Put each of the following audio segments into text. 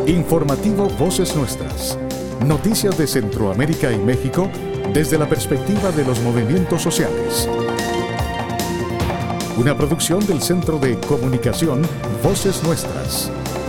Informativo Voces Nuestras. Noticias de Centroamérica y México desde la perspectiva de los movimientos sociales. Una producción del Centro de Comunicación Voces Nuestras.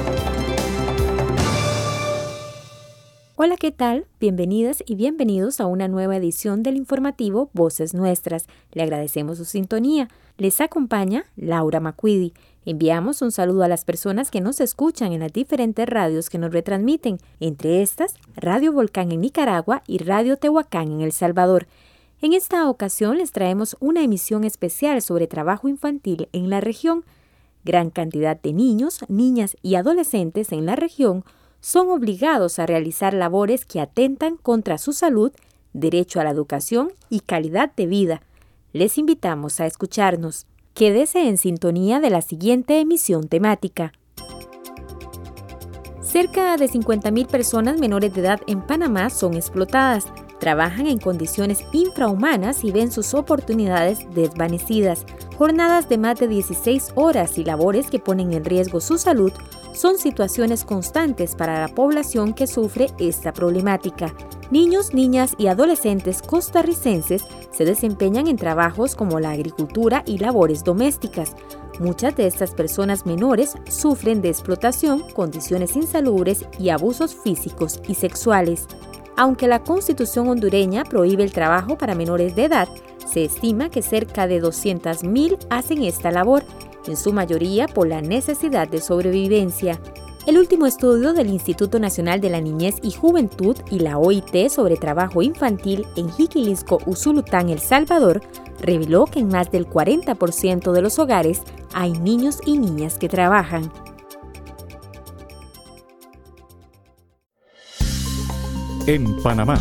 Hola, ¿qué tal? Bienvenidas y bienvenidos a una nueva edición del informativo Voces Nuestras. Le agradecemos su sintonía. Les acompaña Laura Macquidi. Enviamos un saludo a las personas que nos escuchan en las diferentes radios que nos retransmiten, entre estas, Radio Volcán en Nicaragua y Radio Tehuacán en El Salvador. En esta ocasión les traemos una emisión especial sobre trabajo infantil en la región. Gran cantidad de niños, niñas y adolescentes en la región son obligados a realizar labores que atentan contra su salud, derecho a la educación y calidad de vida. Les invitamos a escucharnos. Quédese en sintonía de la siguiente emisión temática. Cerca de 50,000 personas menores de edad en Panamá son explotadas, trabajan en condiciones infrahumanas y ven sus oportunidades desvanecidas. Jornadas de más de 16 horas y labores que ponen en riesgo su salud son situaciones constantes para la población que sufre esta problemática. Niños, niñas y adolescentes costarricenses se desempeñan en trabajos como la agricultura y labores domésticas. Muchas de estas personas menores sufren de explotación, condiciones insalubres y abusos físicos y sexuales. Aunque la Constitución hondureña prohíbe el trabajo para menores de edad, se estima que cerca de 200,000 hacen esta labor, en su mayoría por la necesidad de sobrevivencia. El último estudio del Instituto Nacional de la Niñez y Juventud y la OIT sobre trabajo infantil en Jiquilisco, Usulután, El Salvador, reveló que en más del 40% de los hogares hay niños y niñas que trabajan. En Panamá.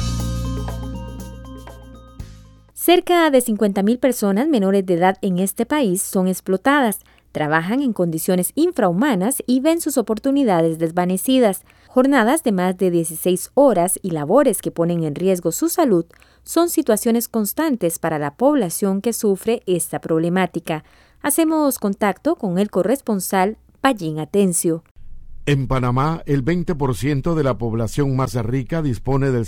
Cerca de 50,000 personas menores de edad en este país son explotadas, trabajan en condiciones infrahumanas y ven sus oportunidades desvanecidas. Jornadas de más de 16 horas y labores que ponen en riesgo su salud son situaciones constantes para la población que sufre esta problemática. Hacemos contacto con el corresponsal Pallín Atencio. En Panamá, el 20% de la población más rica dispone del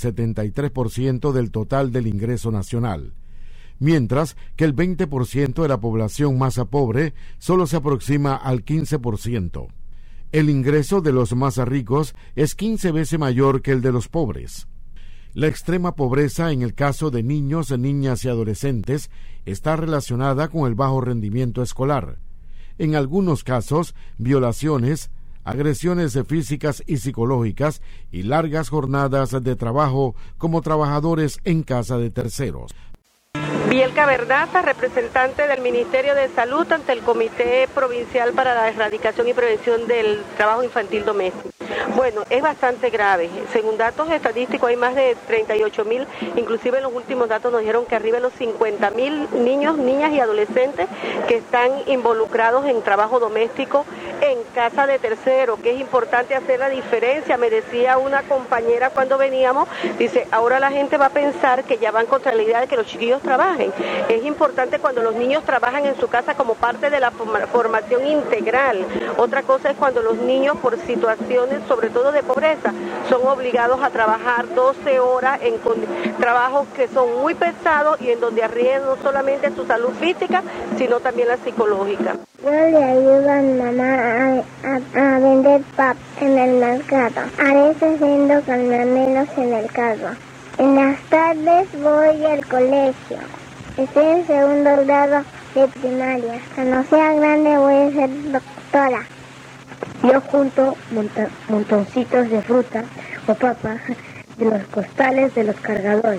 73% del total del ingreso nacional, mientras que el 20% de la población más pobre solo se aproxima al 15%. El ingreso de los más ricos es 15 veces mayor que el de los pobres. La extrema pobreza en el caso de niños, niñas y adolescentes está relacionada con el bajo rendimiento escolar. En algunos casos, violaciones, agresiones físicas y psicológicas y largas jornadas de trabajo como trabajadores en casa de terceros. Bielka Verdaza, representante del Ministerio de Salud ante el Comité Provincial para la Erradicación y Prevención del Trabajo Infantil Doméstico. Bueno, es bastante grave. Según datos estadísticos hay más de 38,000, inclusive en los últimos datos nos dijeron que arriba de los 50,000 niños, niñas y adolescentes que están involucrados en trabajo doméstico en casa de terceros, que es importante hacer la diferencia. Me decía una compañera cuando veníamos, dice, ahora la gente va a pensar que ya van contra la idea de que los chiquillos trabajen. Es importante cuando los niños trabajan en su casa como parte de la formación integral. Otra cosa es cuando los niños por situaciones, sobre todo de pobreza, son obligados a trabajar 12 horas en trabajos que son muy pesados y en donde arriesgan no solamente su salud física, sino también la psicológica. Yo le ayudo a mi mamá a vender pap en el mercado. A veces vendo caramelos en el carro. En las tardes voy al colegio. Estoy en segundo grado de primaria. Cuando sea grande voy a ser doctora. Yo junto montoncitos de fruta o papa de los costales de los cargadores.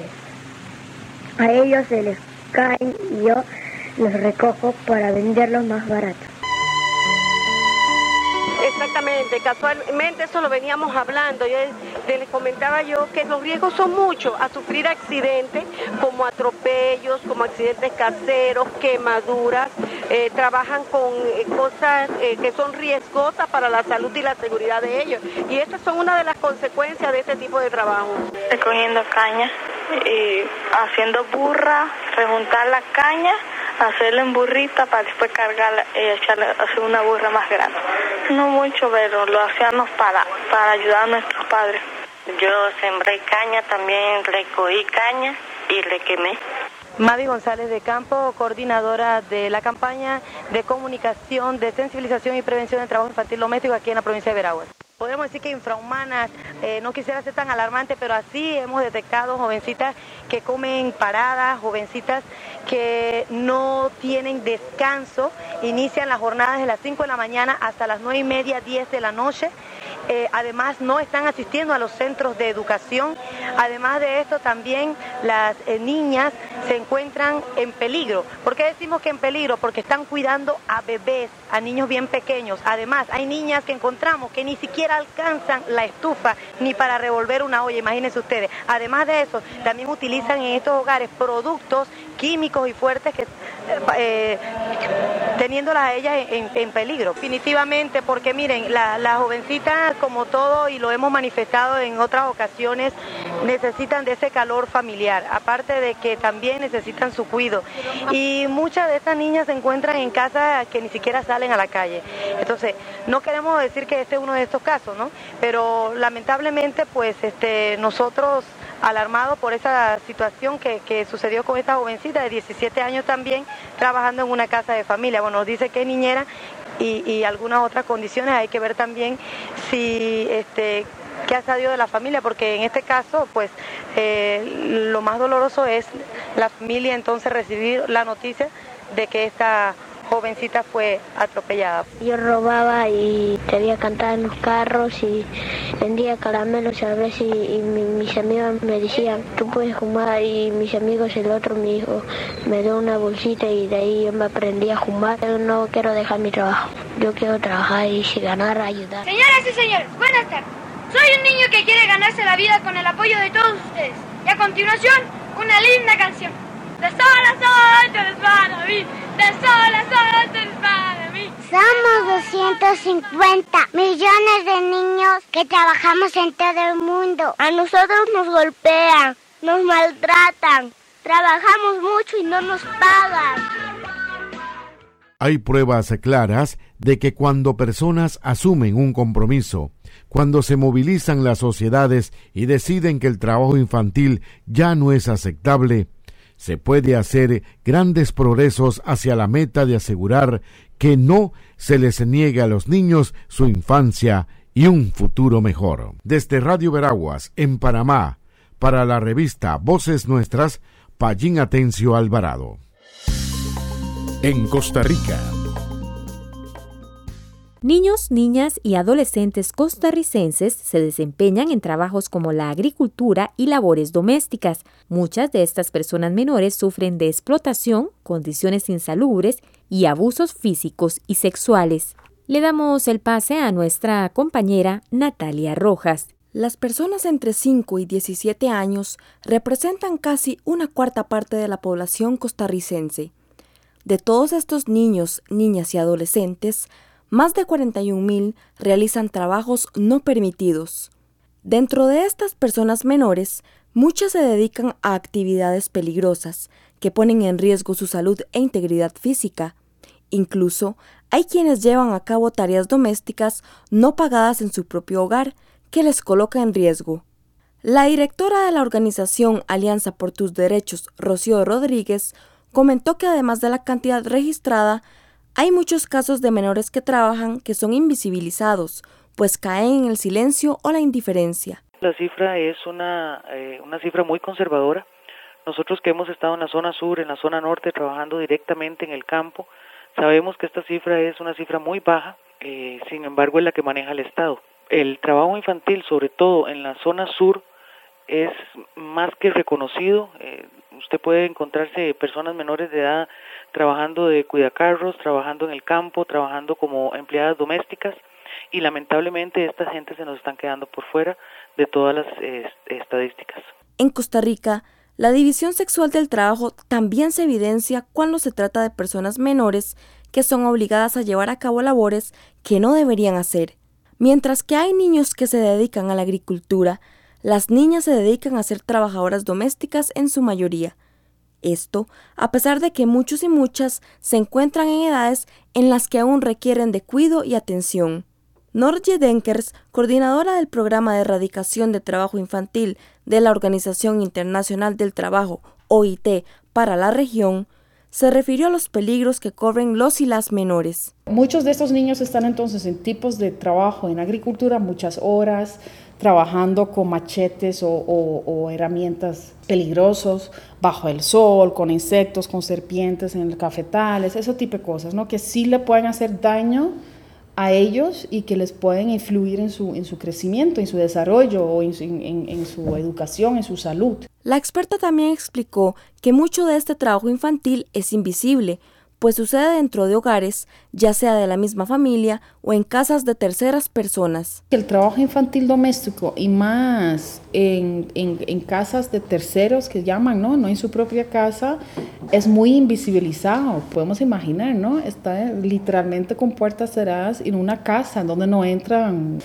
A ellos se les caen y yo los recojo para venderlos más barato. Exactamente, casualmente eso lo veníamos hablando. Les comentaba yo que los riesgos son muchos a sufrir accidentes como atropellos, como accidentes caseros, quemaduras. Trabajan con cosas que son riesgosas para la salud y la seguridad de ellos. Y estas son una de las consecuencias de este tipo de trabajo. Recogiendo caña, haciendo burra, rejuntar la caña hacerla en burrita para después cargarla y echarle, hacer una burra más grande. No mucho, pero lo hacíamos para ayudar a nuestros padres. Yo sembré caña, también recogí caña y le quemé. Mavi González de Campo, coordinadora de la campaña de comunicación, de sensibilización y prevención del trabajo infantil doméstico aquí en la provincia de Veraguas. Podemos decir que infrahumanas, no quisiera ser tan alarmante, pero así hemos detectado jovencitas que comen paradas, jovencitas que no tienen descanso, inician las jornadas de las 5 de la mañana hasta las 9:30, 10 de la noche. Además no están asistiendo a los centros de educación. Además de esto también las niñas se encuentran en peligro. ¿Por qué decimos que en peligro? Porque están cuidando a bebés, a niños bien pequeños. Además hay niñas que encontramos que ni siquiera alcanzan la estufa ni para revolver una olla, imagínense ustedes. Además de eso también utilizan en estos hogares productos químicos y fuertes que teniéndolas a ellas en peligro. Definitivamente, porque miren, las jovencitas, como todo, y lo hemos manifestado en otras ocasiones, necesitan de ese calor familiar, aparte de que también necesitan su cuidado. Y muchas de estas niñas se encuentran en casa que ni siquiera salen a la calle. Entonces, no queremos decir que este es uno de estos casos, ¿no? Pero lamentablemente, pues, nosotros alarmados por esa situación que sucedió con esta jovencita de 17 años también, trabajando en una casa de familia. Bueno, nos dice que es niñera y algunas otras condiciones. Hay que ver también si qué ha salido de la familia, porque en este caso, pues, lo más doloroso es la familia entonces recibir la noticia de que esta jovencita fue atropellada. Yo robaba y quería cantar en los carros y vendía caramelos a veces y mis amigos me decían, tú puedes fumar, y mis amigos, el otro me dijo, me dio una bolsita y de ahí yo me aprendí a fumar. Yo no quiero dejar mi trabajo, yo quiero trabajar y si ganar, ayudar. Señoras y señores, buenas tardes. Soy un niño que quiere ganarse la vida con el apoyo de todos ustedes. Y a continuación, una linda canción. De sol a sol, tú eres para mí. De sol a sol, tú eres para mí. Somos 250 millones de niños que trabajamos en todo el mundo. A nosotros nos golpean, nos maltratan, trabajamos mucho y no nos pagan. Hay pruebas claras de que cuando personas asumen un compromiso, cuando se movilizan las sociedades y deciden que el trabajo infantil ya no es aceptable, se puede hacer grandes progresos hacia la meta de asegurar que no se les niegue a los niños su infancia y un futuro mejor. Desde Radio Veraguas, en Panamá, para la revista Voces Nuestras, Payín Atencio Alvarado. En Costa Rica. Niños, niñas y adolescentes costarricenses se desempeñan en trabajos como la agricultura y labores domésticas. Muchas de estas personas menores sufren de explotación, condiciones insalubres y abusos físicos y sexuales. Le damos el pase a nuestra compañera Natalia Rojas. Las personas entre 5 y 17 años representan casi una cuarta parte de la población costarricense. De todos estos niños, niñas y adolescentes, más de 41,000 realizan trabajos no permitidos. Dentro de estas personas menores, muchas se dedican a actividades peligrosas que ponen en riesgo su salud e integridad física. Incluso hay quienes llevan a cabo tareas domésticas no pagadas en su propio hogar que les coloca en riesgo. La directora de la organización Alianza por tus Derechos, Rocío Rodríguez, comentó que además de la cantidad registrada, hay muchos casos de menores que trabajan que son invisibilizados, pues caen en el silencio o la indiferencia. La cifra es una cifra muy conservadora. Nosotros que hemos estado en la zona sur, en la zona norte, trabajando directamente en el campo, sabemos que esta cifra es una cifra muy baja, sin embargo es la que maneja el Estado. El trabajo infantil, sobre todo en la zona sur, es más que reconocido. Usted puede encontrarse personas menores de edad trabajando de cuidacarros, trabajando en el campo, trabajando como empleadas domésticas, y lamentablemente esta gente se nos están quedando por fuera de todas las estadísticas. En Costa Rica, la división sexual del trabajo también se evidencia cuando se trata de personas menores que son obligadas a llevar a cabo labores que no deberían hacer. Mientras que hay niños que se dedican a la agricultura, las niñas se dedican a ser trabajadoras domésticas en su mayoría. Esto, a pesar de que muchos y muchas se encuentran en edades en las que aún requieren de cuidado y atención. Norje Denkers, coordinadora del Programa de Erradicación de Trabajo Infantil de la Organización Internacional del Trabajo, OIT, para la región, se refirió a los peligros que corren los y las menores. Muchos de estos niños están entonces en tipos de trabajo en agricultura, muchas horas, trabajando con machetes o herramientas peligrosos, bajo el sol, con insectos, con serpientes en los cafetales, ese tipo de cosas, ¿no? Que sí le pueden hacer daño a ellos y que les pueden influir en su crecimiento, en su desarrollo o en su educación, en su salud. La experta también explicó que mucho de este trabajo infantil es invisible, pues sucede dentro de hogares, ya sea de la misma familia o en casas de terceras personas. El trabajo infantil doméstico y más en casas de terceros que llaman, no en su propia casa, es muy invisibilizado, podemos imaginar, ¿no? Está literalmente con puertas cerradas en una casa donde no entran,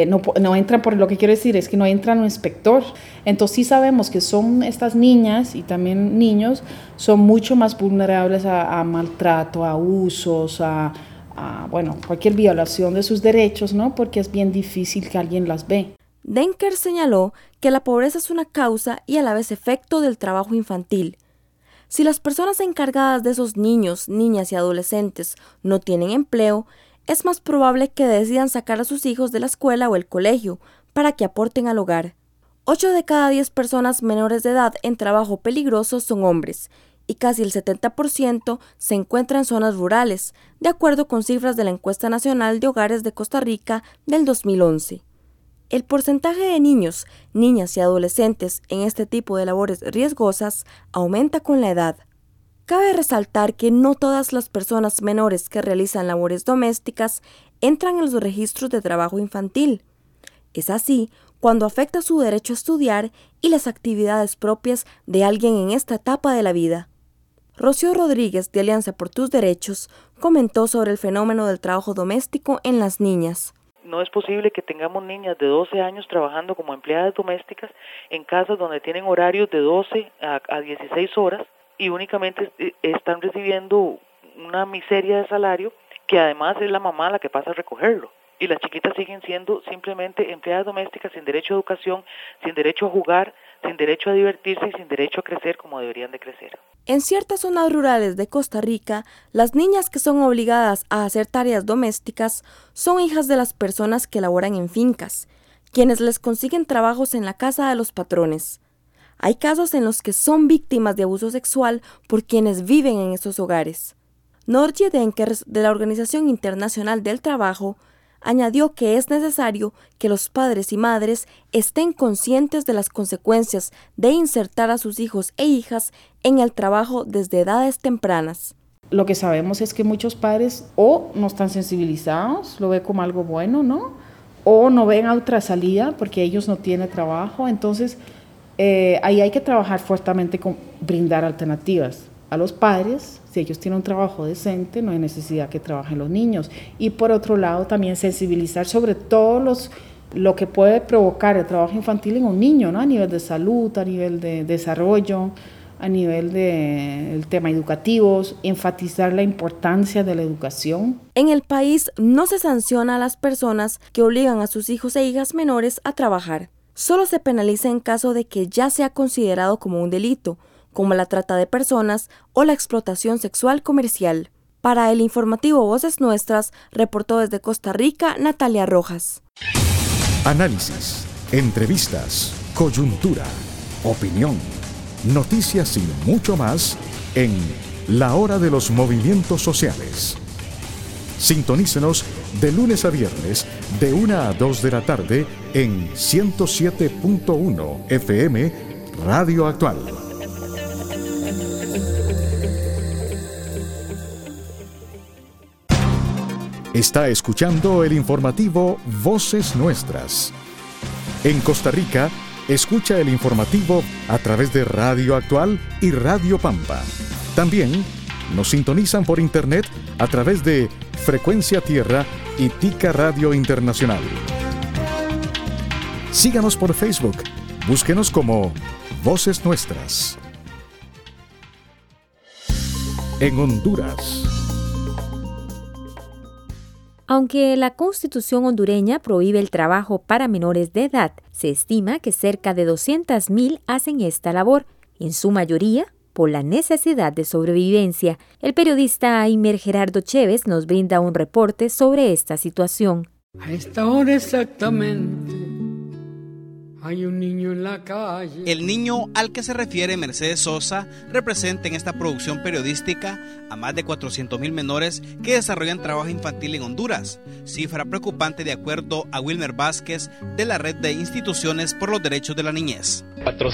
no entran, por lo que quiero decir es que no entra un inspector. Entonces sí sabemos que son estas niñas y también niños son mucho más vulnerables a maltrato, a abusos, a cualquier violación de sus derechos, ¿no? Porque es bien difícil que alguien las ve. Denkers señaló que la pobreza es una causa y a la vez efecto del trabajo infantil. Si las personas encargadas de esos niños, niñas y adolescentes no tienen empleo, es más probable que decidan sacar a sus hijos de la escuela o el colegio para que aporten al hogar. 8 de cada 10 personas menores de edad en trabajo peligroso son hombres, y casi el 70% se encuentra en zonas rurales, de acuerdo con cifras de la Encuesta Nacional de Hogares de Costa Rica del 2011. El porcentaje de niños, niñas y adolescentes en este tipo de labores riesgosas aumenta con la edad. Cabe resaltar que no todas las personas menores que realizan labores domésticas entran en los registros de trabajo infantil. Es así cuando afecta su derecho a estudiar y las actividades propias de alguien en esta etapa de la vida. Rocío Rodríguez, de Alianza por Tus Derechos, comentó sobre el fenómeno del trabajo doméstico en las niñas. No es posible que tengamos niñas de 12 años trabajando como empleadas domésticas en casas donde tienen horarios de 12 a 16 horas y únicamente están recibiendo una miseria de salario que además es la mamá la que pasa a recogerlo. Y las chiquitas siguen siendo simplemente empleadas domésticas sin derecho a educación, sin derecho a jugar, sin derecho a divertirse y sin derecho a crecer como deberían de crecer. En ciertas zonas rurales de Costa Rica, las niñas que son obligadas a hacer tareas domésticas son hijas de las personas que laboran en fincas, quienes les consiguen trabajos en la casa de los patrones. Hay casos en los que son víctimas de abuso sexual por quienes viven en esos hogares. Norje Denkers, de la Organización Internacional del Trabajo, añadió que es necesario que los padres y madres estén conscientes de las consecuencias de insertar a sus hijos e hijas en el trabajo desde edades tempranas. Lo que sabemos es que muchos padres o no están sensibilizados, lo ven como algo bueno, ¿no? O no ven otra salida porque ellos no tienen trabajo. Entonces, ahí hay que trabajar fuertemente con brindar alternativas a los padres. Si ellos tienen un trabajo decente, no hay necesidad que trabajen los niños. Y por otro lado, también sensibilizar sobre todo lo que puede provocar el trabajo infantil en un niño, ¿no? A nivel de salud, a nivel de desarrollo, a nivel del tema educativo, enfatizar la importancia de la educación. En el país no se sanciona a las personas que obligan a sus hijos e hijas menores a trabajar. Solo se penaliza en caso de que ya sea considerado como un delito, como la trata de personas o la explotación sexual comercial. Para el informativo Voces Nuestras, reportó desde Costa Rica Natalia Rojas. Análisis, entrevistas, coyuntura, opinión, noticias y mucho más en La Hora de los Movimientos Sociales. Sintonícenos de lunes a viernes de 1 a 2 de la tarde en 107.1 FM Radio Actual. Está escuchando el informativo Voces Nuestras. En Costa Rica, escucha el informativo a través de Radio Actual y Radio Pampa. También nos sintonizan por internet a través de Frecuencia Tierra y Tica Radio Internacional. Síganos por Facebook. Búsquenos como Voces Nuestras. en Honduras. Aunque la Constitución hondureña prohíbe el trabajo para menores de edad, se estima que cerca de 200,000 hacen esta labor, en su mayoría por la necesidad de sobrevivencia. El periodista Aimer Gerardo Chévez nos brinda un reporte sobre esta situación. A esta hora exactamente hay un niño en la calle. El niño al que se refiere Mercedes Sosa representa en esta producción periodística a más de 400,000 menores que desarrollan trabajo infantil en Honduras, cifra preocupante de acuerdo a Wilmer Vázquez de la Red de Instituciones por los Derechos de la Niñez.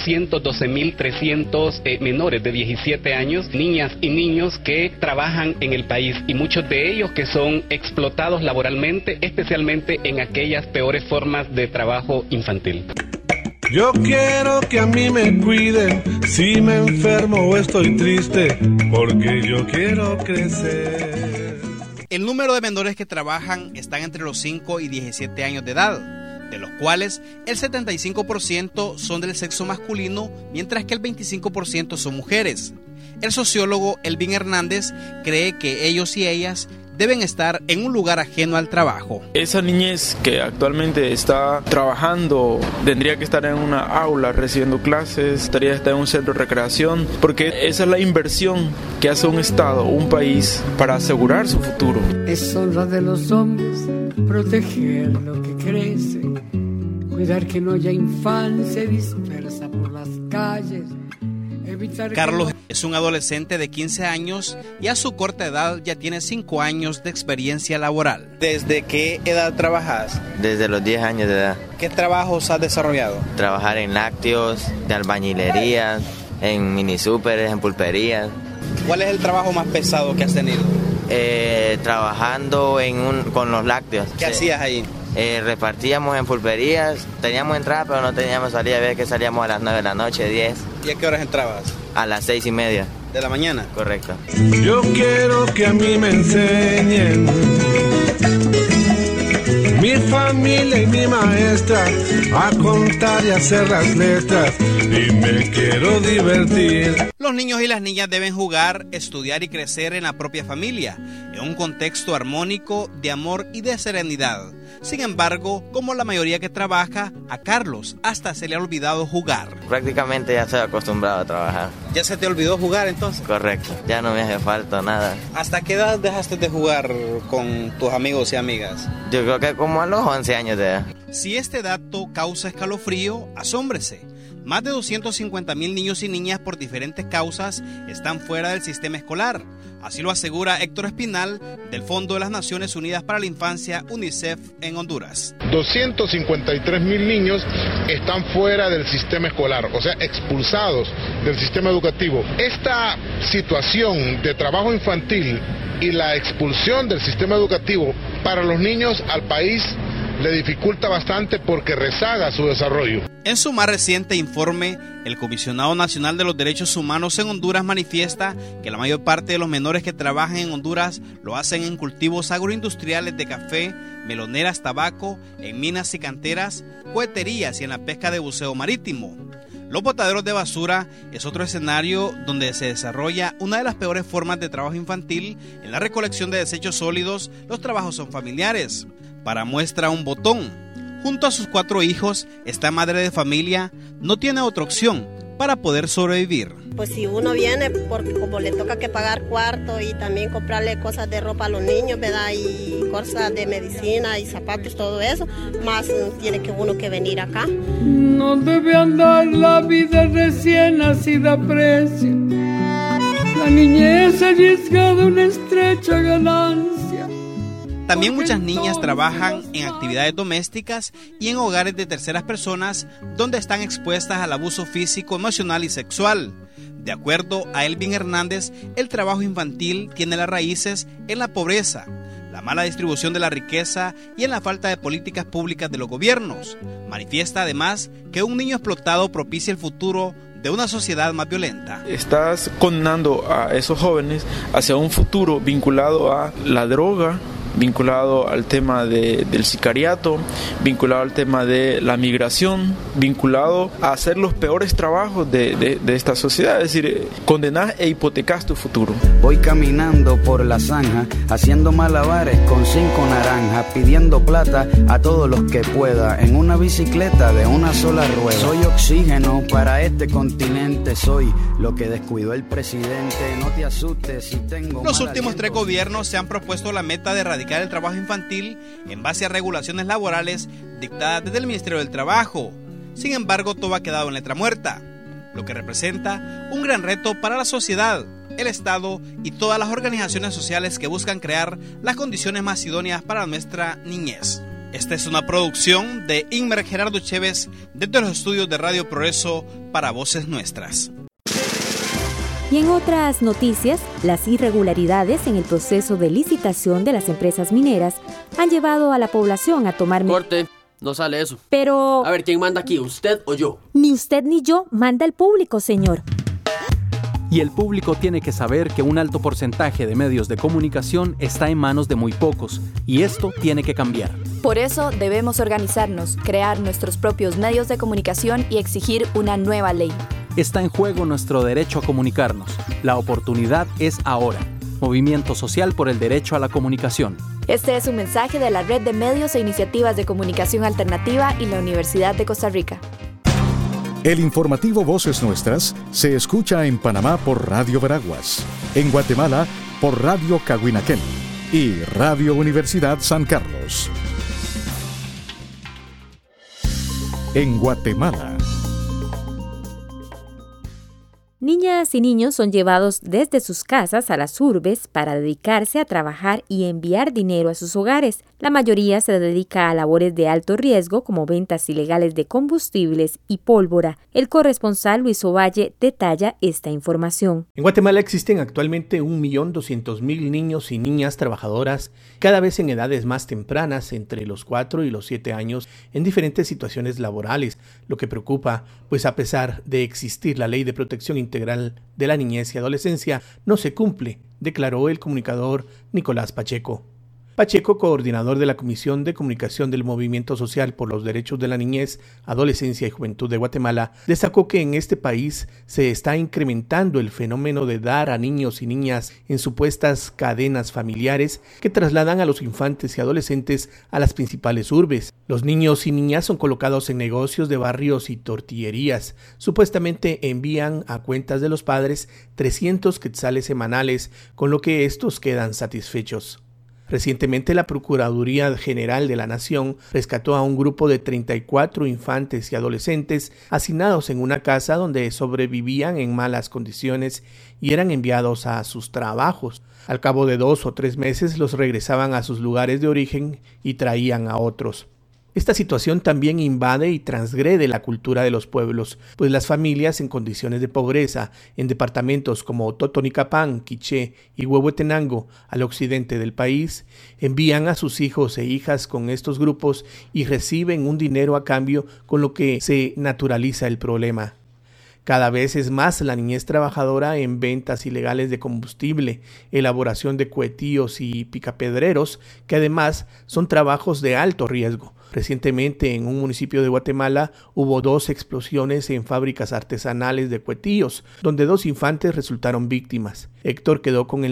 412,300 menores de 17 años, niñas y niños que trabajan en el país y muchos de ellos que son explotados laboralmente, especialmente en aquellas peores formas de trabajo infantil. Yo quiero que a mí me cuiden si me enfermo o estoy triste, porque yo quiero crecer. El número de menores que trabajan están entre los 5 y 17 años de edad, de los cuales el 75% son del sexo masculino, mientras que el 25% son mujeres. El sociólogo Elvin Hernández cree que ellos y ellas deben estar en un lugar ajeno al trabajo. Esa niñez que actualmente está trabajando tendría que estar en una aula recibiendo clases, tendría que estar en un centro de recreación, porque esa es la inversión que hace un Estado, un país, para asegurar su futuro. Es honra de los hombres proteger lo que crece, cuidar que no haya infancia dispersa por las calles. Carlos es un adolescente de 15 años y a su corta edad ya tiene 5 años de experiencia laboral. ¿Desde qué edad trabajas? Desde los 10 años de edad. ¿Qué trabajos has desarrollado? Trabajar en lácteos, de albañilería, en mini súperes, en pulperías. ¿Cuál es el trabajo más pesado que has tenido? Trabajando con los lácteos. ¿Qué hacías ahí? Repartíamos en pulperías, teníamos entrada pero no teníamos salida, había que salíamos a las 9 de la noche, 10. ¿Y a qué horas entrabas? A las 6:30. ¿De la mañana? Correcto. Yo quiero que a mí me enseñen, mi familia y mi maestra, a contar y hacer las letras, y me quiero divertir. Los niños y las niñas deben jugar, estudiar y crecer en la propia familia, en un contexto armónico de amor y de serenidad. Sin embargo, como la mayoría que trabaja, a Carlos hasta se le ha olvidado jugar. Prácticamente ya estoy acostumbrado a trabajar. ¿Ya se te olvidó jugar entonces? Correcto, ya no me hace falta nada. ¿Hasta qué edad dejaste de jugar con tus amigos y amigas? Yo creo que como a los 11 años de edad. Si este dato causa escalofrío, asómbrese. Más de 250,000 niños y niñas por diferentes causas están fuera del sistema escolar. Así lo asegura Héctor Espinal, del Fondo de las Naciones Unidas para la Infancia, UNICEF, en Honduras. 253,000 niños están fuera del sistema escolar, o sea, expulsados del sistema educativo. Esta situación de trabajo infantil y la expulsión del sistema educativo para los niños al país le dificulta bastante porque rezaga su desarrollo. En su más reciente informe, el Comisionado Nacional de los Derechos Humanos en Honduras manifiesta que la mayor parte de los menores que trabajan en Honduras lo hacen en cultivos agroindustriales de café, meloneras, tabaco, en minas y canteras, coheterías y en la pesca de buceo marítimo. Los botaderos de basura es otro escenario donde se desarrolla una de las peores formas de trabajo infantil. En la recolección de desechos sólidos, los trabajos son familiares. Para muestra un botón. Junto a sus 4 hijos, esta madre de familia no tiene otra opción para poder sobrevivir. Pues si uno viene, porque como le toca que pagar cuarto y también comprarle cosas de ropa a los niños, ¿verdad? Y cosas de medicina y zapatos, todo eso, más tiene que uno que venir acá. No debe andar la vida recién nacida a precio. La niñez arriesgada una estrecha ganancia. También muchas niñas trabajan en actividades domésticas y en hogares de terceras personas donde están expuestas al abuso físico, emocional y sexual. De acuerdo a Elvin Hernández, el trabajo infantil tiene las raíces en la pobreza, la mala distribución de la riqueza y en la falta de políticas públicas de los gobiernos. Manifiesta además que un niño explotado propicia el futuro de una sociedad más violenta. Estás condenando a esos jóvenes hacia un futuro vinculado a la droga, vinculado al tema del sicariato, vinculado al tema de la migración, vinculado a hacer los peores trabajos de esta sociedad, es decir, condenás e hipotecas tu futuro. Voy caminando por la zanja, haciendo malabares con 5 naranjas, pidiendo plata a todos los que pueda, en una bicicleta de una sola rueda. Soy oxígeno para este continente, soy lo que descuidó el presidente, no te asustes si tengo... Los últimos 3 gobiernos se han propuesto la meta de erradicar el trabajo infantil en base a regulaciones laborales dictadas desde el Ministerio del Trabajo. Sin embargo, todo ha quedado en letra muerta, lo que representa un gran reto para la sociedad, el Estado y todas las organizaciones sociales que buscan crear las condiciones más idóneas para nuestra niñez. Esta es una producción de Inmer Gerardo Chévez desde los estudios de Radio Progreso para Voces Nuestras. Y en otras noticias, las irregularidades en el proceso de licitación de las empresas mineras han llevado a la población a tomar... Corte, no sale eso. Pero... A ver, ¿quién manda aquí, usted o yo? Ni usted ni yo, manda el público, señor. Y el público tiene que saber que un alto porcentaje de medios de comunicación está en manos de muy pocos, y esto tiene que cambiar. Por eso debemos organizarnos, crear nuestros propios medios de comunicación y exigir una nueva ley. Está en juego nuestro derecho a comunicarnos. La oportunidad es ahora. Movimiento Social por el Derecho a la Comunicación. Este es un mensaje de la Red de Medios e Iniciativas de Comunicación Alternativa y la Universidad de Costa Rica. El informativo Voces Nuestras se escucha en Panamá por Radio Veraguas, en Guatemala por Radio Cahuinaquén y Radio Universidad San Carlos. En Guatemala. Niñas y niños son llevados desde sus casas a las urbes para dedicarse a trabajar y enviar dinero a sus hogares. La mayoría se dedica a labores de alto riesgo como ventas ilegales de combustibles y pólvora. El corresponsal Luis Ovalle detalla esta información. En Guatemala existen actualmente 1.200.000 niños y niñas trabajadoras, cada vez en edades más tempranas, entre los 4 y los 7 años, en diferentes situaciones laborales, lo que preocupa, pues a pesar de existir la Ley de Protección Integral de la Niñez y Adolescencia, no se cumple, declaró el comunicador Nicolás Pacheco. Pacheco, coordinador de la Comisión de Comunicación del Movimiento Social por los Derechos de la Niñez, Adolescencia y Juventud de Guatemala, destacó que en este país se está incrementando el fenómeno de dar a niños y niñas en supuestas cadenas familiares que trasladan a los infantes y adolescentes a las principales urbes. Los niños y niñas son colocados en negocios de barrios y tortillerías. Supuestamente envían a cuentas de los padres 300 quetzales semanales, con lo que estos quedan satisfechos. Recientemente la Procuraduría General de la Nación rescató a un grupo de 34 infantes y adolescentes hacinados en una casa donde sobrevivían en malas condiciones y eran enviados a sus trabajos. Al cabo de 2 o 3 meses los regresaban a sus lugares de origen y traían a otros. Esta situación también invade y transgrede la cultura de los pueblos, pues las familias en condiciones de pobreza, en departamentos como Totonicapán, Quiché y Huehuetenango, al occidente del país, envían a sus hijos e hijas con estos grupos y reciben un dinero a cambio, con lo que se naturaliza el problema. Cada vez es más la niñez trabajadora en ventas ilegales de combustible, elaboración de cuetillos y picapedreros, que además son trabajos de alto riesgo. Recientemente en un municipio de Guatemala hubo 2 explosiones en fábricas artesanales de cuetillos, donde 2 infantes resultaron víctimas. Héctor quedó con el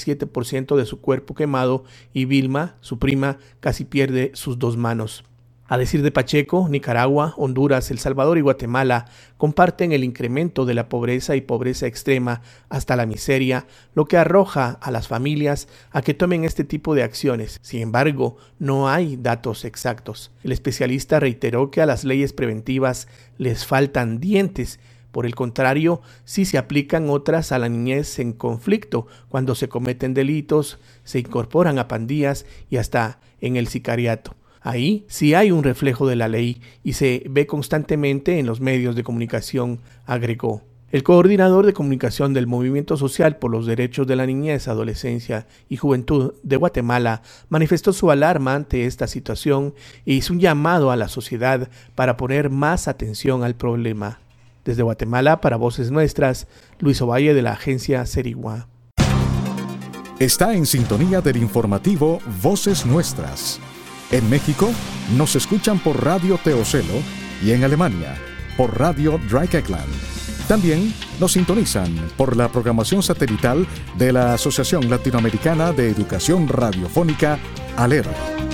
97% de su cuerpo quemado y Vilma, su prima, casi pierde sus 2 manos. A decir de Pacheco, Nicaragua, Honduras, El Salvador y Guatemala comparten el incremento de la pobreza y pobreza extrema hasta la miseria, lo que arroja a las familias a que tomen este tipo de acciones. Sin embargo, no hay datos exactos. El especialista reiteró que a las leyes preventivas les faltan dientes. Por el contrario, sí se aplican otras a la niñez en conflicto, cuando se cometen delitos, se incorporan a pandillas y hasta en el sicariato. Ahí sí hay un reflejo de la ley y se ve constantemente en los medios de comunicación, agregó. El coordinador de comunicación del Movimiento Social por los Derechos de la Niñez, Adolescencia y Juventud de Guatemala manifestó su alarma ante esta situación e hizo un llamado a la sociedad para poner más atención al problema. Desde Guatemala, para Voces Nuestras, Luis Ovalle de la agencia Serigua. Está en sintonía del informativo Voces Nuestras. En México nos escuchan por Radio Teocelo y en Alemania por Radio Dreieckland. También nos sintonizan por la programación satelital de la Asociación Latinoamericana de Educación Radiofónica, ALER.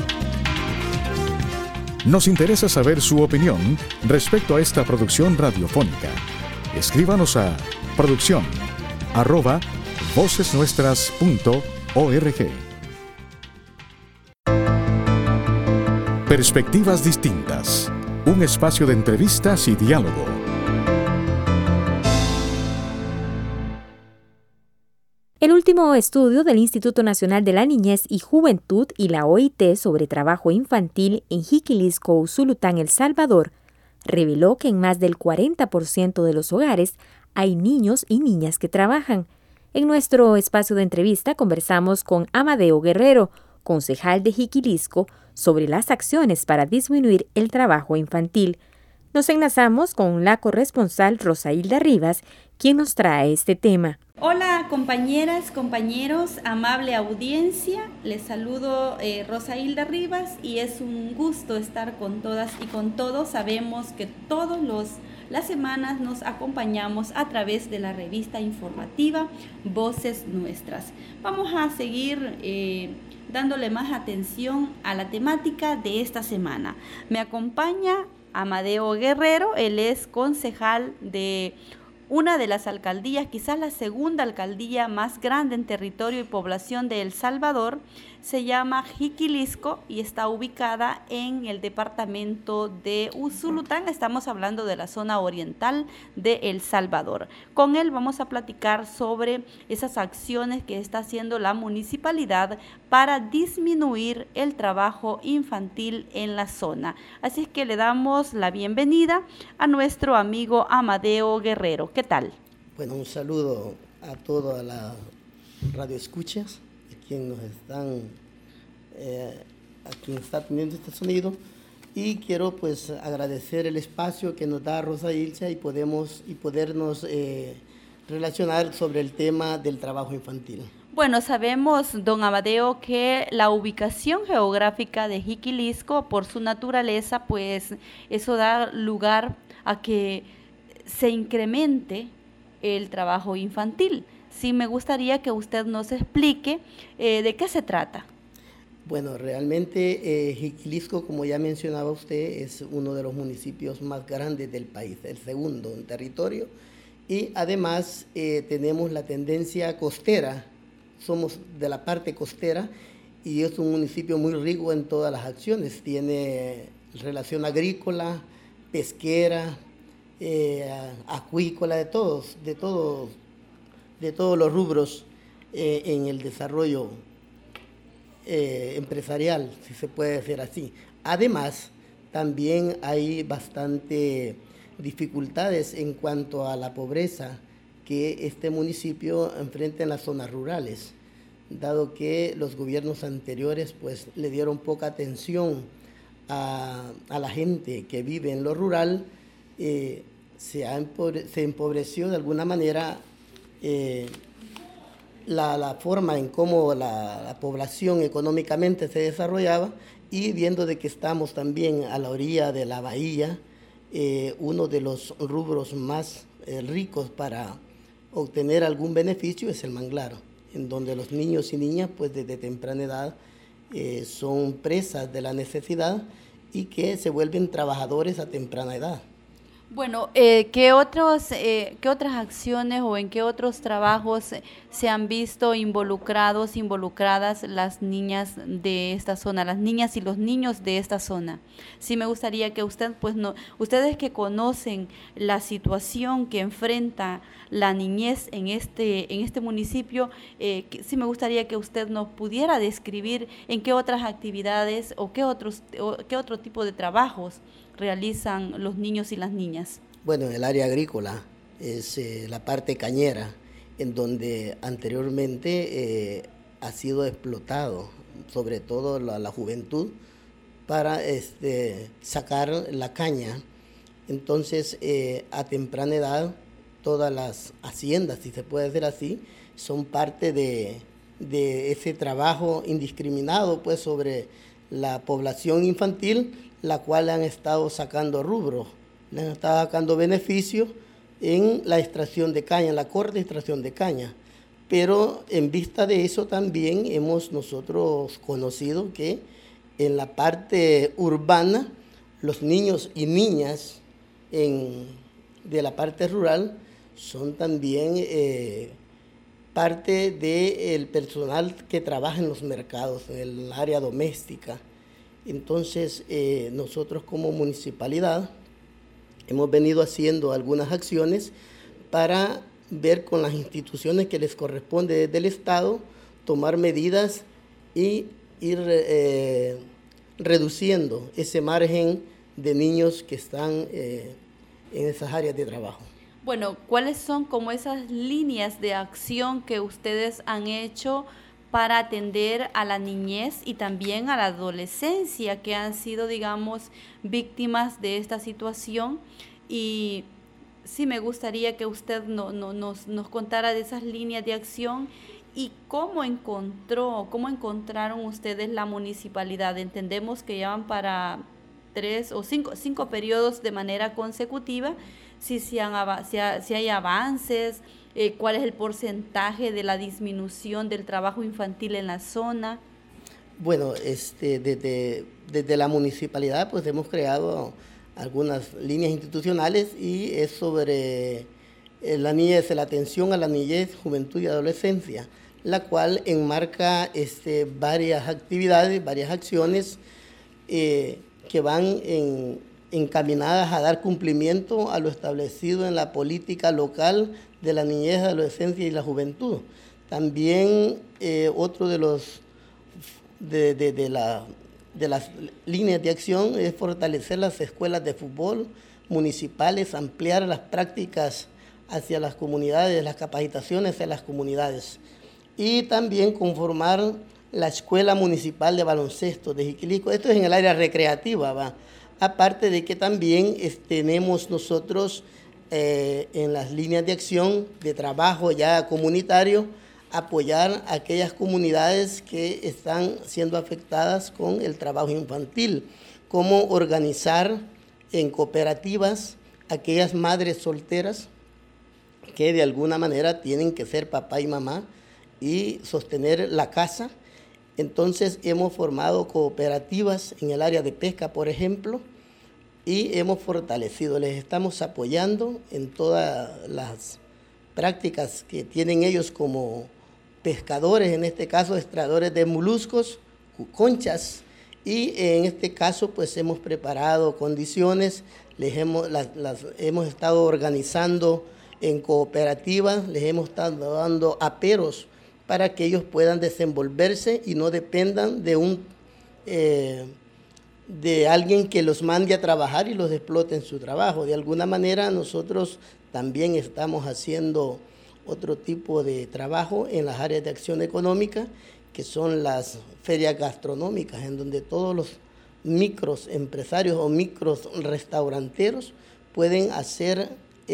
Nos interesa saber su opinión respecto a esta producción radiofónica. Escríbanos a producción@vocesnuestras.org. Perspectivas distintas. Un espacio de entrevistas y diálogo. El último estudio del Instituto Nacional de la Niñez y Juventud y la OIT sobre trabajo infantil en Jiquilisco, Usulután, El Salvador, reveló que en más del 40% de los hogares hay niños y niñas que trabajan. En nuestro espacio de entrevista conversamos con Amadeo Guerrero, concejal de Jiquilisco, sobre las acciones para disminuir el trabajo infantil. Nos enlazamos con la corresponsal Rosailda Rivas, quien nos trae este tema. Hola compañeras, compañeros, amable audiencia, les saludo Rosailda Rivas y es un gusto estar con todas y con todos. Sabemos que todas las semanas nos acompañamos a través de la revista informativa Voces Nuestras. Vamos a seguir dándole más atención a la temática de esta semana. Me acompaña Amadeo Guerrero, él es concejal de una de las alcaldías, quizás la segunda alcaldía más grande en territorio y población de El Salvador, se llama Jiquilisco y está ubicada en el departamento de Usulután. Estamos hablando de la zona oriental de El Salvador. Con él vamos a platicar sobre esas acciones que está haciendo la municipalidad para disminuir el trabajo infantil en la zona. Así es que le damos la bienvenida a nuestro amigo Amadeo Guerrero. ¿Qué tal? Bueno, un saludo a todas las radioescuchas, a quien está teniendo este sonido, y quiero pues agradecer el espacio que nos da Rosa Ilcha y podernos relacionar sobre el tema del trabajo infantil. Bueno, sabemos, don Amadeo, que la ubicación geográfica de Jiquilisco, por su naturaleza, pues eso da lugar a que se incremente el trabajo infantil. Sí, me gustaría que usted nos explique de qué se trata. Bueno, realmente Jiquilisco, como ya mencionaba usted, es uno de los municipios más grandes del país, el segundo en territorio, y además tenemos la tendencia costera, somos de la parte costera, y es un municipio muy rico en todas las acciones, tiene relación agrícola, pesquera, acuícola, de todos los rubros en el desarrollo empresarial, si se puede decir así. Además, también hay bastante dificultades en cuanto a la pobreza que este municipio enfrenta en las zonas rurales, dado que los gobiernos anteriores pues le dieron poca atención a la gente que vive en lo rural. Se empobreció de alguna manera la forma en cómo la población económicamente se desarrollaba, y viendo de que estamos también a la orilla de la bahía, uno de los rubros más ricos para obtener algún beneficio es el manglar, en donde los niños y niñas pues desde temprana edad son presas de la necesidad y que se vuelven trabajadores a temprana edad. Bueno, ¿qué otras acciones o en qué otros trabajos se han visto involucradas las niñas de esta zona, las niñas y los niños de esta zona? Sí, me gustaría que ustedes que conocen la situación que enfrenta la niñez en este municipio, sí me gustaría que usted nos pudiera describir en qué otras actividades o qué otro tipo de trabajos realizan los niños y las niñas. Bueno, en el área agrícola es la parte cañera, en donde anteriormente ha sido explotado, sobre todo la juventud, para sacar la caña. Entonces, a temprana edad, todas las haciendas, si se puede decir así, son parte de de ese trabajo indiscriminado pues sobre la población infantil, la cual han estado sacando rubros, le han estado sacando beneficios en la extracción de caña, en la corta extracción de caña. Pero en vista de eso también hemos nosotros conocido que en la parte urbana, los niños y niñas de la parte rural son también parte del personal que trabaja en los mercados, en el área doméstica. Entonces, nosotros como municipalidad hemos venido haciendo algunas acciones para ver con las instituciones que les corresponde desde el Estado, tomar medidas y ir reduciendo ese margen de niños que están en esas áreas de trabajo. Bueno, ¿cuáles son como esas líneas de acción que ustedes han hecho para atender a la niñez y también a la adolescencia que han sido, digamos, víctimas de esta situación? Y sí me gustaría que usted nos contara de esas líneas de acción y cómo encontraron ustedes la municipalidad. Entendemos que llevan para 3 o 5 periodos de manera consecutiva. Si hay avances, cuál es el porcentaje de la disminución del trabajo infantil en la zona. Bueno, desde la municipalidad pues hemos creado algunas líneas institucionales y es sobre la niñez, la atención a la niñez, juventud y adolescencia, la cual enmarca varias actividades, varias acciones que van encaminadas a dar cumplimiento a lo establecido en la política local de la niñez, adolescencia y la juventud. También otro de las líneas de acción es fortalecer las escuelas de fútbol municipales, ampliar las prácticas hacia las comunidades, las capacitaciones en las comunidades y también conformar la Escuela Municipal de Baloncesto de Jiquililco. Esto es en el área recreativa, ¿va? Aparte de que también tenemos nosotros en las líneas de acción de trabajo ya comunitario, apoyar a aquellas comunidades que están siendo afectadas con el trabajo infantil, como organizar en cooperativas aquellas madres solteras que de alguna manera tienen que ser papá y mamá y sostener la casa. Entonces hemos formado cooperativas en el área de pesca, por ejemplo, y hemos fortalecido, les estamos apoyando en todas las prácticas que tienen ellos como pescadores, en este caso extraedores de moluscos, conchas, y en este caso pues hemos preparado condiciones, las hemos estado organizando en cooperativas, les hemos estado dando aperos para que ellos puedan desenvolverse y no dependan de alguien que los mande a trabajar y los explote en su trabajo. De alguna manera nosotros también estamos haciendo otro tipo de trabajo en las áreas de acción económica, que son las ferias gastronómicas, en donde todos los micros empresarios o micros restauranteros pueden hacerse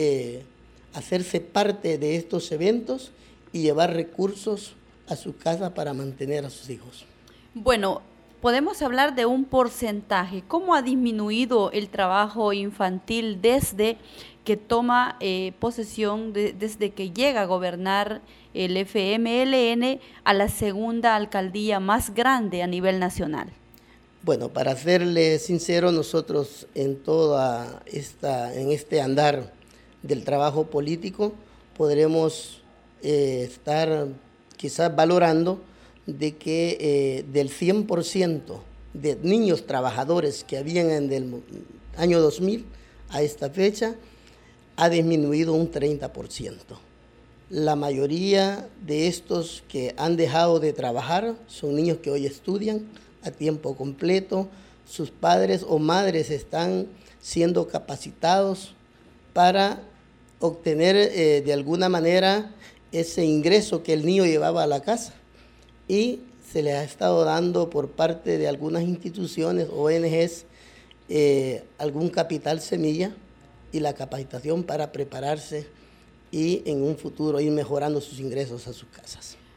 parte de estos eventos y llevar recursos a su casa para mantener a sus hijos. Bueno, podemos hablar de un porcentaje. ¿Cómo ha disminuido el trabajo infantil desde que toma posesión, desde que llega a gobernar el FMLN a la segunda alcaldía más grande a nivel nacional? Bueno, para serle sincero, nosotros en este andar del trabajo político podremos estar quizás valorando de que del 100% de niños trabajadores que habían en el año 2000 a esta fecha, ha disminuido un 30%. La mayoría de estos que han dejado de trabajar son niños que hoy estudian a tiempo completo, sus padres o madres están siendo capacitados para obtener de alguna manera ese ingreso que el niño llevaba a la casa y se les ha estado dando por parte de algunas instituciones, ONGs, algún capital semilla y la capacitación para prepararse y en un futuro ir mejorando sus ingresos a sus casas.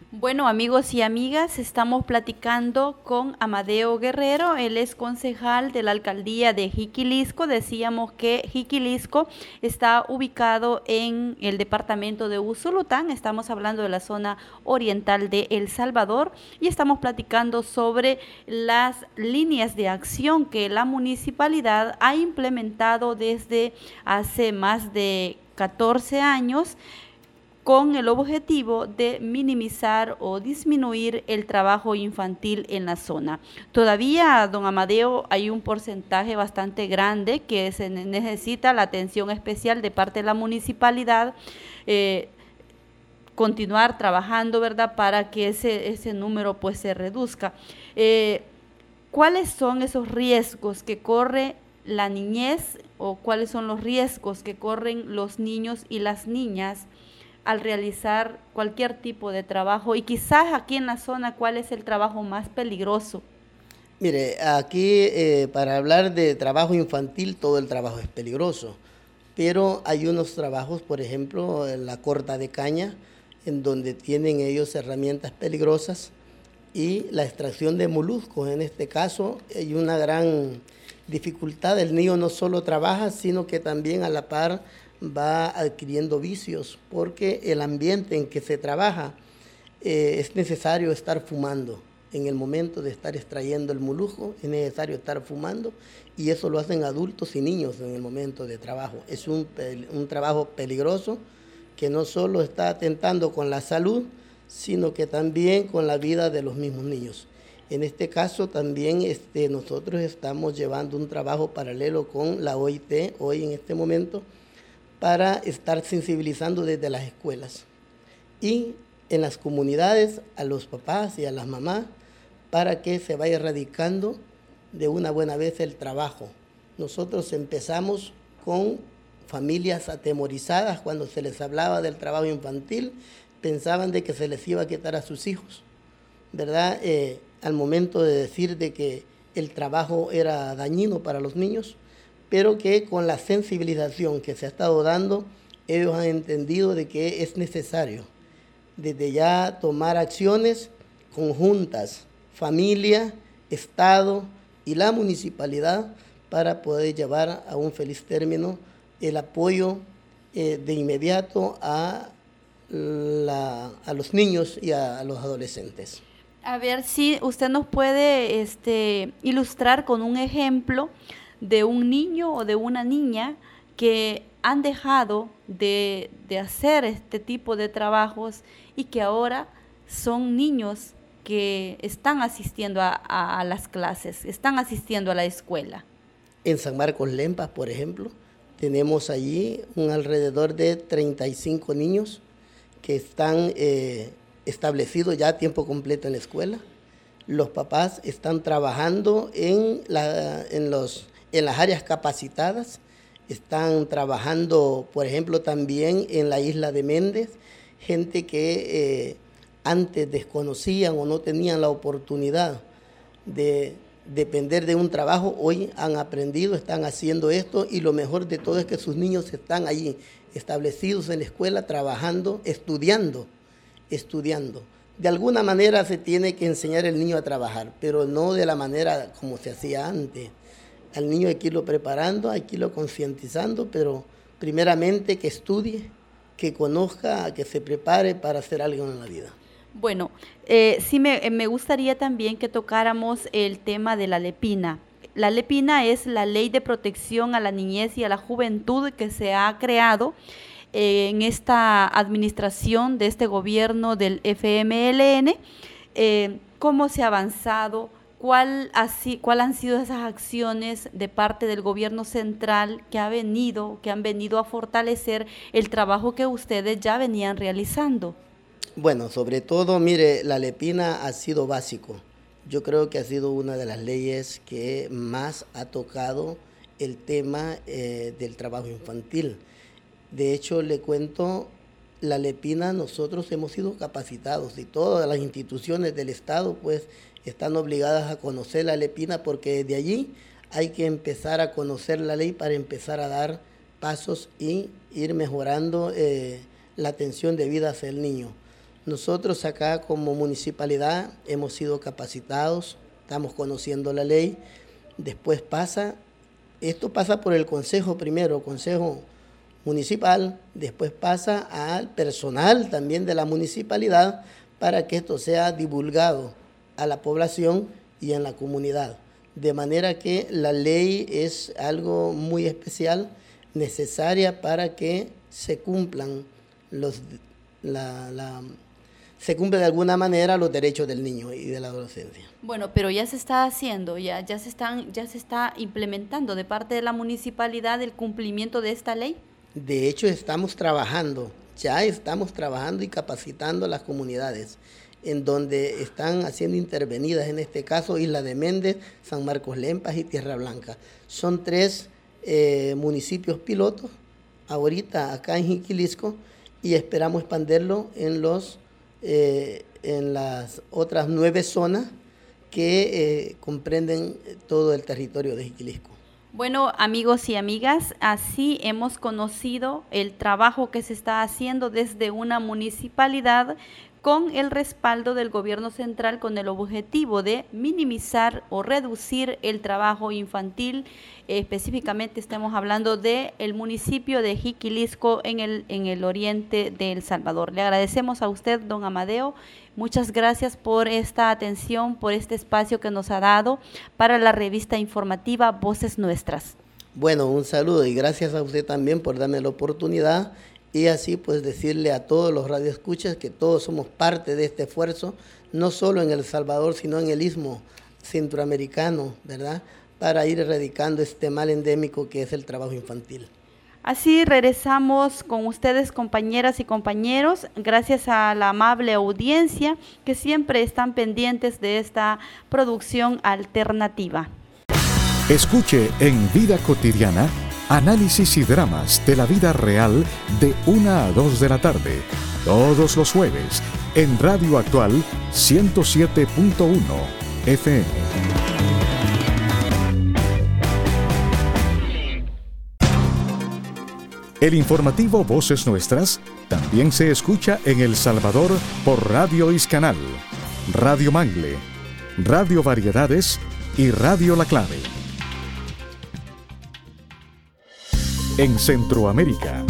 Bueno, amigos y amigas, estamos platicando con Amadeo Guerrero. Él es concejal de la alcaldía de Jiquilisco. Decíamos que Jiquilisco está ubicado en el departamento de Usulután. Estamos hablando de la zona oriental de El Salvador y estamos platicando sobre las líneas de acción que la municipalidad ha implementado desde hace más de 14 años, con el objetivo de minimizar o disminuir el trabajo infantil en la zona. Todavía, don Amadeo, hay un porcentaje bastante grande que se necesita la atención especial de parte de la municipalidad, continuar trabajando, ¿verdad?, para que ese número pues se reduzca. ¿Cuáles son esos riesgos que corre la niñez o cuáles son los riesgos que corren los niños y las niñas al realizar cualquier tipo de trabajo? Y quizás aquí en la zona, ¿cuál es el trabajo más peligroso? Mire, aquí para hablar de trabajo infantil, todo el trabajo es peligroso, pero hay unos trabajos, por ejemplo, en la corta de caña, en donde tienen ellos herramientas peligrosas, y la extracción de moluscos. En este caso hay una gran dificultad. El niño no solo trabaja, sino que también a la par va adquiriendo vicios, porque el ambiente en que se trabaja es necesario estar fumando. En el momento de estar extrayendo el molusco es necesario estar fumando, y eso lo hacen adultos y niños en el momento de trabajo. Es un trabajo peligroso que no solo está atentando con la salud, sino que también con la vida de los mismos niños. En este caso también nosotros estamos llevando un trabajo paralelo con la OIT hoy en este momento, para estar sensibilizando desde las escuelas y en las comunidades a los papás y a las mamás, para que se vaya erradicando de una buena vez el trabajo. Nosotros empezamos con familias atemorizadas. Cuando se les hablaba del trabajo infantil, pensaban de que se les iba a quitar a sus hijos, ¿verdad? Al momento de decir de que el trabajo era dañino para los niños, pero que con la sensibilización que se ha estado dando, ellos han entendido de que es necesario desde ya tomar acciones conjuntas, familia, Estado y la municipalidad, para poder llevar a un feliz término el apoyo de inmediato a los niños y a los adolescentes. A ver si usted nos puede ilustrar con un ejemplo de un niño o de una niña que han dejado de hacer este tipo de trabajos y que ahora son niños que están asistiendo a las clases, están asistiendo a la escuela. En San Marcos Lempas, por ejemplo, tenemos allí alrededor de 35 niños que están establecidos ya a tiempo completo en la escuela. Los papás están trabajando en las áreas capacitadas, están trabajando, por ejemplo, también en la isla de Méndez, gente que antes desconocían o no tenían la oportunidad de depender de un trabajo, hoy han aprendido, están haciendo esto, y lo mejor de todo es que sus niños están allí, establecidos en la escuela, trabajando, estudiando. De alguna manera se tiene que enseñar al niño a trabajar, pero no de la manera como se hacía antes. Al niño hay que irlo preparando, hay que irlo concientizando, pero primeramente que estudie, que conozca, que se prepare para hacer algo en la vida. Bueno, sí me gustaría también que tocáramos el tema de la LEPINA. La LEPINA es la Ley de Protección a la Niñez y a la Juventud que se ha creado en esta administración de este gobierno del FMLN. ¿Cómo se ha avanzado? ¿Cuál han sido esas acciones de parte del gobierno central que han venido a fortalecer el trabajo que ustedes ya venían realizando? Bueno, sobre todo, mire, la LEPINA ha sido básico. Yo creo que ha sido una de las leyes que más ha tocado el tema del trabajo infantil. De hecho, le cuento, la LEPINA nosotros hemos sido capacitados y todas las instituciones del Estado pues están obligadas a conocer la LEPINA, porque de allí hay que empezar a conocer la ley para empezar a dar pasos y ir mejorando la atención debida hacia el niño. Nosotros acá como municipalidad hemos sido capacitados, estamos conociendo la ley, después esto pasa por el consejo primero, consejo municipal, después pasa al personal también de la municipalidad para que esto sea divulgado a la población y en la comunidad. De manera que la ley es algo muy especial, necesaria para que se cumplan se cumple de alguna manera los derechos del niño y de la adolescencia. Bueno, pero ya se está haciendo, ya se está implementando de parte de la municipalidad el cumplimiento de esta ley. De hecho, estamos trabajando y capacitando a las comunidades en donde están siendo intervenidas, en este caso Isla de Méndez, San Marcos Lempas y Tierra Blanca. Son 3 municipios pilotos ahorita acá en Jiquilisco y esperamos expandirlo en las otras 9 zonas que comprenden todo el territorio de Jiquilisco. Bueno, amigos y amigas, así hemos conocido el trabajo que se está haciendo desde una municipalidad con el respaldo del gobierno central con el objetivo de minimizar o reducir el trabajo infantil. Específicamente estamos hablando del municipio de Jiquilisco en el oriente de El Salvador. Le agradecemos a usted, don Amadeo. Muchas gracias por esta atención, por este espacio que nos ha dado para la revista informativa Voces Nuestras. Bueno, un saludo y gracias a usted también por darme la oportunidad y así pues decirle a todos los radioescuchas que todos somos parte de este esfuerzo, no solo en El Salvador, sino en el Istmo Centroamericano, ¿verdad?, para ir erradicando este mal endémico que es el trabajo infantil. Así regresamos con ustedes, compañeras y compañeros, gracias a la amable audiencia que siempre están pendientes de esta producción alternativa. Escuche en Vida Cotidiana análisis y dramas de la vida real de 1 a 2 de la tarde, todos los jueves, en Radio Actual 107.1 FM. El informativo Voces Nuestras también se escucha en El Salvador por Radio Iscanal, Radio Mangle, Radio Variedades y Radio La Clave. En Centroamérica.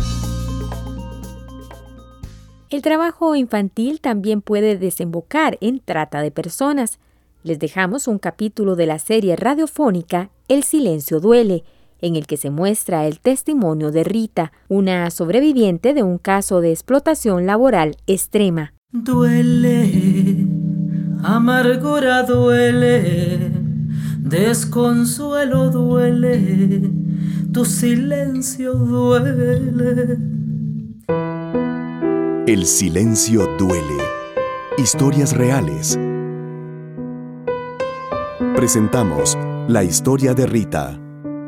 El trabajo infantil también puede desembocar en trata de personas. Les dejamos un capítulo de la serie radiofónica El silencio duele, en el que se muestra el testimonio de Rita, una sobreviviente de un caso de explotación laboral extrema. Duele, amargura duele, desconsuelo duele, tu silencio duele. El silencio duele. Historias reales. Presentamos la historia de Rita.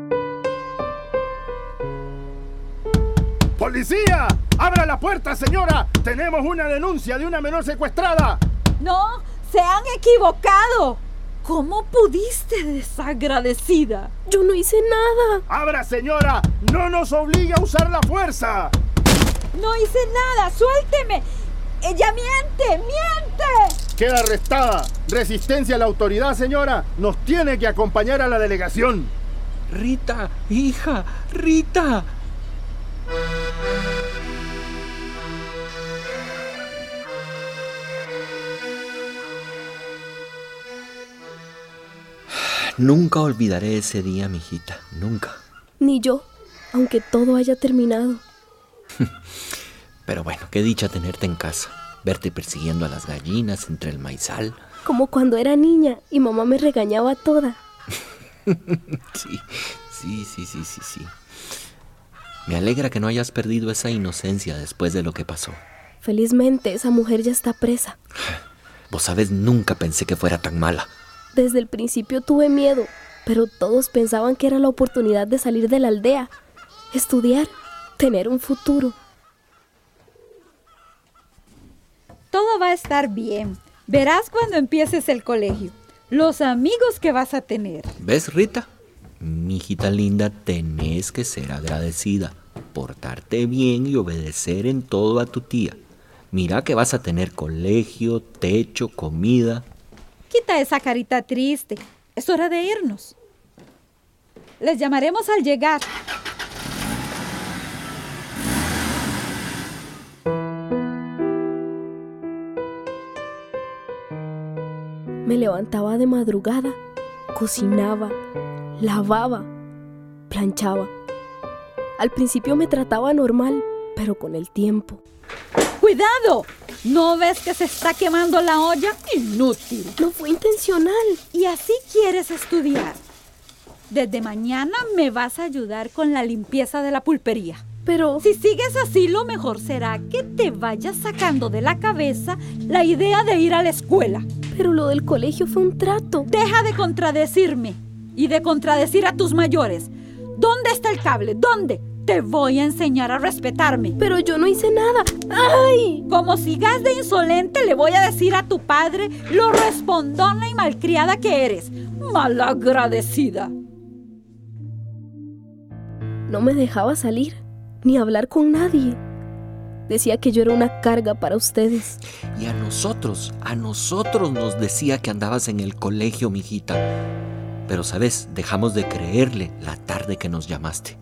¡Policía! ¡Abra la puerta, señora! ¡Tenemos una denuncia de una menor secuestrada! ¡No! ¡Se han equivocado! ¿Cómo pudiste, desagradecida? Yo no hice nada. ¡Abra, señora! ¡No nos obligue a usar la fuerza! ¡No hice nada! ¡Suélteme! ¡Ella miente! ¡Miente! Queda arrestada. Resistencia a la autoridad, señora. Nos tiene que acompañar a la delegación. Rita, hija, Rita. Nunca olvidaré ese día, mijita, nunca. Ni yo, aunque todo haya terminado. Pero bueno, qué dicha tenerte en casa, verte persiguiendo a las gallinas entre el maizal. Como cuando era niña y mamá me regañaba toda. Sí. Me alegra que no hayas perdido esa inocencia después de lo que pasó. Felizmente, esa mujer ya está presa. Vos sabes, nunca pensé que fuera tan mala. Desde el principio tuve miedo, pero todos pensaban que era la oportunidad de salir de la aldea, estudiar, tener un futuro. Todo va a estar bien. Verás cuando empieces el colegio. Los amigos que vas a tener. ¿Ves, Rita? Mijita linda, tenés que ser agradecida, portarte bien y obedecer en todo a tu tía. Mira que vas a tener colegio, techo, comida. Quita esa carita triste. Es hora de irnos. Les llamaremos al llegar. Me levantaba de madrugada, cocinaba, lavaba, planchaba. Al principio me trataba normal, pero con el tiempo. ¡Cuidado! ¿No ves que se está quemando la olla? Inútil. No fue intencional. ¿Y así quieres estudiar? Desde mañana me vas a ayudar con la limpieza de la pulpería. Pero si sigues así, lo mejor será que te vayas sacando de la cabeza la idea de ir a la escuela. Pero lo del colegio fue un trato. Deja de contradecirme y de contradecir a tus mayores. ¿Dónde está el cable? ¿Dónde? Te voy a enseñar a respetarme. Pero yo no hice nada. ¡Ay! Como sigas de insolente, le voy a decir a tu padre lo respondona y malcriada que eres. Malagradecida. No me dejaba salir, ni hablar con nadie. Decía que yo era una carga para ustedes. Y a nosotros nos decía que andabas en el colegio, mijita. Pero, ¿sabes? Dejamos de creerle la tarde que nos llamaste.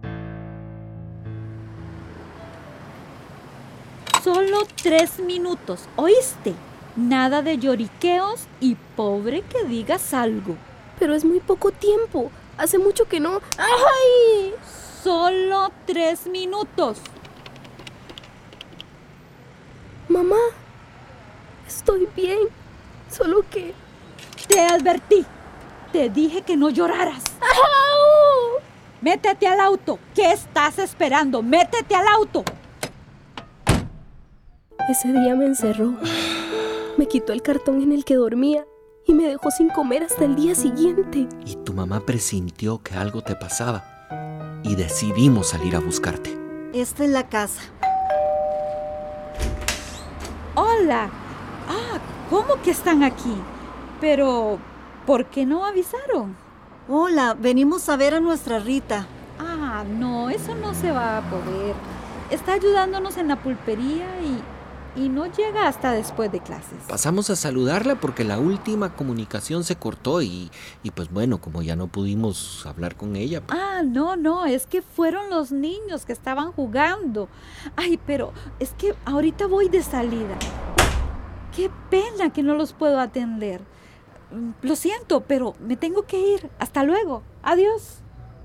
Solo 3 minutos, ¿oíste? Nada de lloriqueos y pobre que digas algo. Pero es muy poco tiempo. Hace mucho que no... ¡Ay! Solo 3 minutos. Mamá, estoy bien. Solo que... Te advertí. Te dije que no lloraras. ¡Au! Métete al auto. ¿Qué estás esperando? Métete al auto. Ese día me encerró. Me quitó el cartón en el que dormía y me dejó sin comer hasta el día siguiente. Y tu mamá presintió que algo te pasaba y decidimos salir a buscarte. Esta es la casa. Hola. ¿Cómo que están aquí? Pero, ¿por qué no avisaron? Hola, venimos a ver a nuestra Rita. No, eso no se va a poder. Está ayudándonos en la pulpería y no llega hasta después de clases. Pasamos a saludarla porque la última comunicación se cortó y pues bueno, como ya no pudimos hablar con ella. Pues... No, es que fueron los niños que estaban jugando. Pero es que ahorita voy de salida. Qué pena que no los puedo atender. Lo siento, pero me tengo que ir. Hasta luego. Adiós.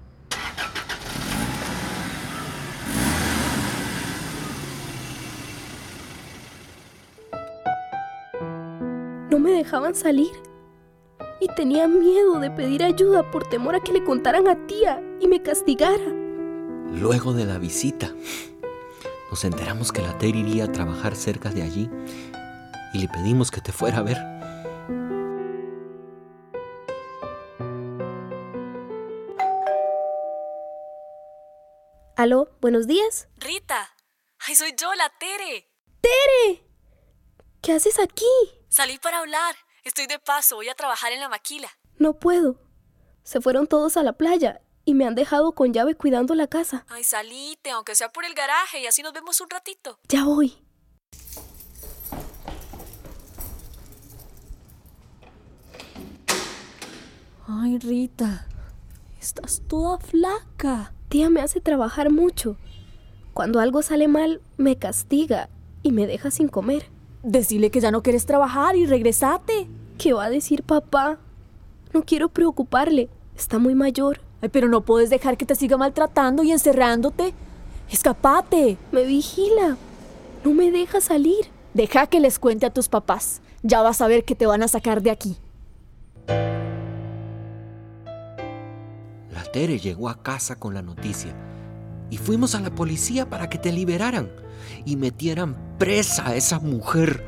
No me dejaban salir y tenía miedo de pedir ayuda por temor a que le contaran a tía y me castigara. Luego de la visita, nos enteramos que la Tere iría a trabajar cerca de allí y le pedimos que te fuera a ver. ¿Aló? ¿Buenos días? Rita. Ay, soy yo, la Tere. ¡Tere! ¿Qué haces aquí? Salí para hablar. Estoy de paso, voy a trabajar en la maquila. No puedo. Se fueron todos a la playa y me han dejado con llave cuidando la casa. Ay, salite, aunque sea por el garaje, y así nos vemos un ratito. Ya voy. Ay, Rita, estás toda flaca. Tía me hace trabajar mucho. Cuando algo sale mal, me castiga y me deja sin comer. Decile que ya no quieres trabajar y regresate. ¿Qué va a decir papá? No quiero preocuparle. Está muy mayor. Ay, pero no puedes dejar que te siga maltratando y encerrándote. ¡Escapate! Me vigila. No me deja salir. Deja que les cuente a tus papás. Ya vas a ver que te van a sacar de aquí. La Tere llegó a casa con la noticia y fuimos a la policía para que te liberaran y metieran presa a esa mujer.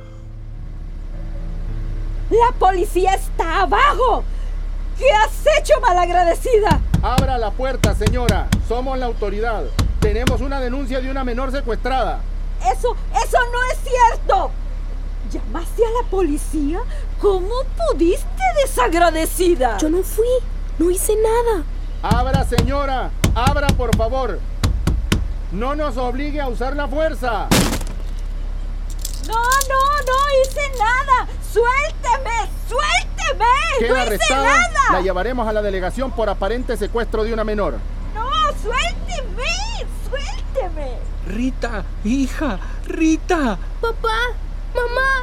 ¡La policía está abajo! ¿Qué has hecho, malagradecida? Abra la puerta, señora. Somos la autoridad. Tenemos una denuncia de una menor secuestrada. ¡Eso no es cierto! ¿Llamaste a la policía? ¿Cómo pudiste, desagradecida? Yo no fui. No hice nada. Abra, señora. Abra, por favor. No nos obligue a usar la fuerza. No hice nada. ¡Suélteme! Queda ¡No hice arrestada. nada! La llevaremos a la delegación por aparente secuestro de una menor. ¡No! ¡Suélteme! Rita, hija, Rita. Papá, mamá.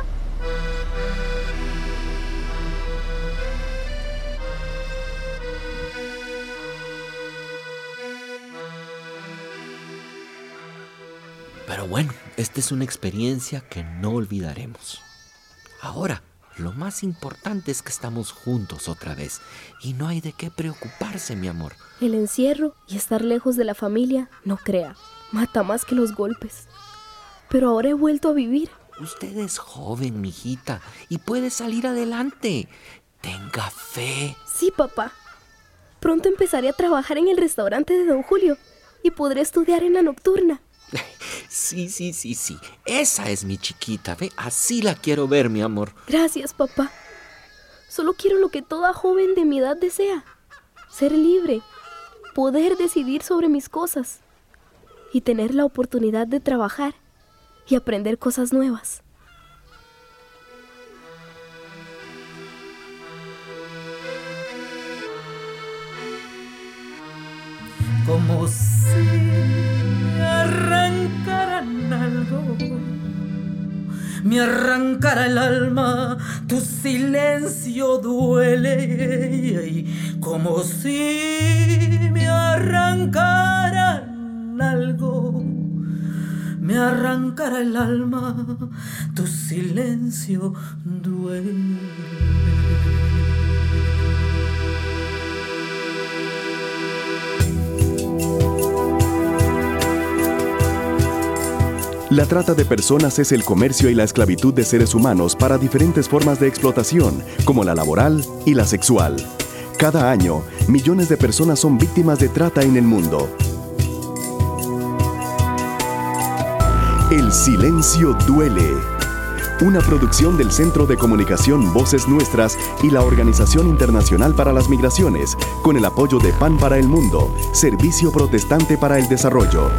Pero bueno, esta es una experiencia que no olvidaremos. Ahora, lo más importante es que estamos juntos otra vez y no hay de qué preocuparse, mi amor. El encierro y estar lejos de la familia, no crea, mata más que los golpes. Pero ahora he vuelto a vivir. Usted es joven, mijita, y puede salir adelante. Tenga fe. Sí, papá. Pronto empezaré a trabajar en el restaurante de Don Julio y podré estudiar en la nocturna. Sí. Esa es mi chiquita, ¿ve? Así la quiero ver, mi amor. Gracias, papá. Solo quiero lo que toda joven de mi edad desea. Ser libre, poder decidir sobre mis cosas y tener la oportunidad de trabajar y aprender cosas nuevas. Como si me arrancaran algo, me arrancara el alma, tu silencio duele, como si me arrancaran algo, me arrancara el alma, tu silencio duele. La trata de personas es el comercio y la esclavitud de seres humanos para diferentes formas de explotación, como la laboral y la sexual. Cada año, millones de personas son víctimas de trata en el mundo. El silencio duele. Una producción del Centro de Comunicación Voces Nuestras y la Organización Internacional para las Migraciones, con el apoyo de Pan para el Mundo, Servicio Protestante para el Desarrollo.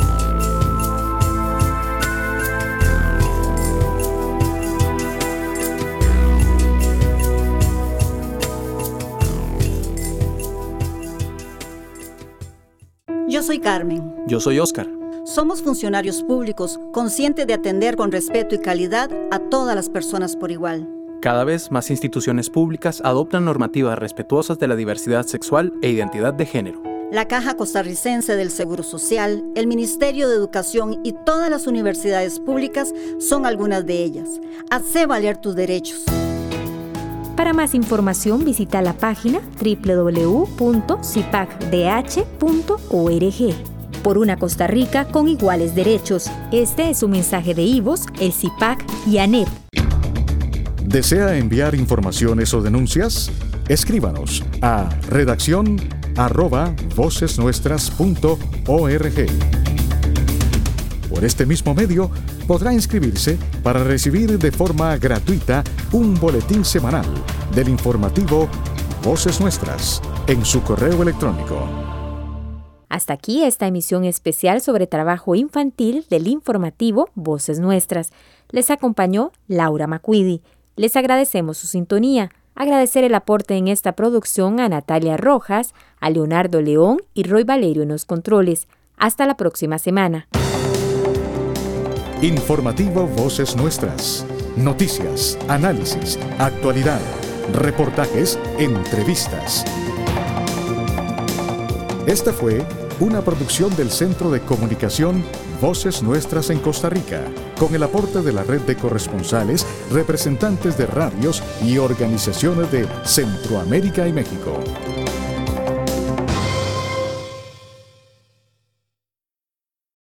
Yo soy Carmen. Yo soy Óscar. Somos funcionarios públicos, conscientes de atender con respeto y calidad a todas las personas por igual. Cada vez más instituciones públicas adoptan normativas respetuosas de la diversidad sexual e identidad de género. La Caja Costarricense del Seguro Social, el Ministerio de Educación y todas las universidades públicas son algunas de ellas. Hacé valer tus derechos. Para más información visita la página www.cipacdh.org. Por una Costa Rica con iguales derechos. Este es un mensaje de IVOS, el CIPAC y ANEP. ¿Desea enviar informaciones o denuncias? Escríbanos a redaccion@vocesnuestras.org. Por este mismo medio, podrá inscribirse para recibir de forma gratuita un boletín semanal del informativo Voces Nuestras en su correo electrónico. Hasta aquí esta emisión especial sobre trabajo infantil del informativo Voces Nuestras. Les acompañó Laura Macuidi. Les agradecemos su sintonía. Agradecer el aporte en esta producción a Natalia Rojas, a Leonardo León y Roy Valerio en los controles. Hasta la próxima semana. Informativo Voces Nuestras. Noticias, análisis, actualidad, reportajes, entrevistas. Esta fue una producción del Centro de Comunicación Voces Nuestras en Costa Rica, con el aporte de la red de corresponsales, representantes de radios y organizaciones de Centroamérica y México.